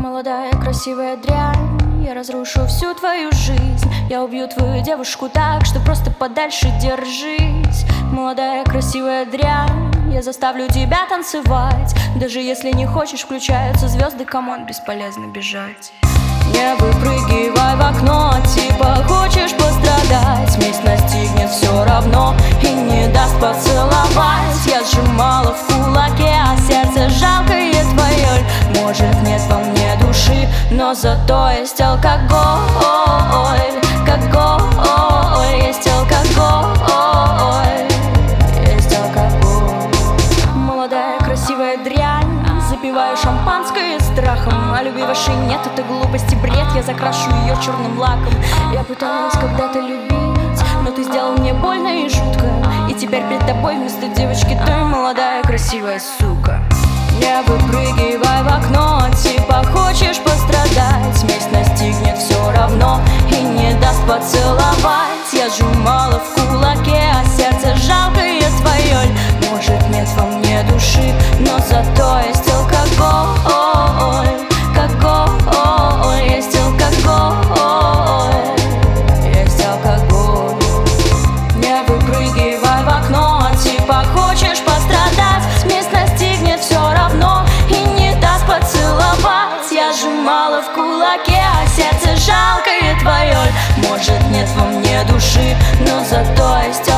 Молодая красивая дрянь, я разрушу всю твою жизнь. Я убью твою девушку так, что просто подальше держись. Молодая красивая дрянь, я заставлю тебя танцевать. Даже если не хочешь, включаются звезды, камон, бесполезно бежать. Не выпрыгивай в окно, типа хочешь пострадать. Месть настигнет все равно и не даст поцеловать. Я сжимала в кулаке, а сердце жалкое твое. Может, нет во мне души, но зато есть алкоголь. Есть алкоголь, есть алкоголь. Молодая красивая дрянь, запиваю шампанское страхом. А любви вашей нет, это глупость и бред. Я закрашу ее черным лаком. Я пыталась когда-то любить, но ты сделал мне больно и жутко. И теперь перед тобой вместо девочки ты молодая красивая сука. Не выпрыгивай в окно, типа хочешь пострадать. Месть настигнет все равно и не даст поцеловать. Я сжимала в кулаке, а сердце жалкое твое. Может, нет во мне души, но зато есть алкоголь. Есть алкоголь, есть алкоголь. Не выпрыгивай в окно, типа хочешь пострадать. Месть настигнет все равно и не даст поцеловать. Я сжимала в кулаке, а сердце жалкое твое. Может, нет во мне души, но зато есть алкоголь.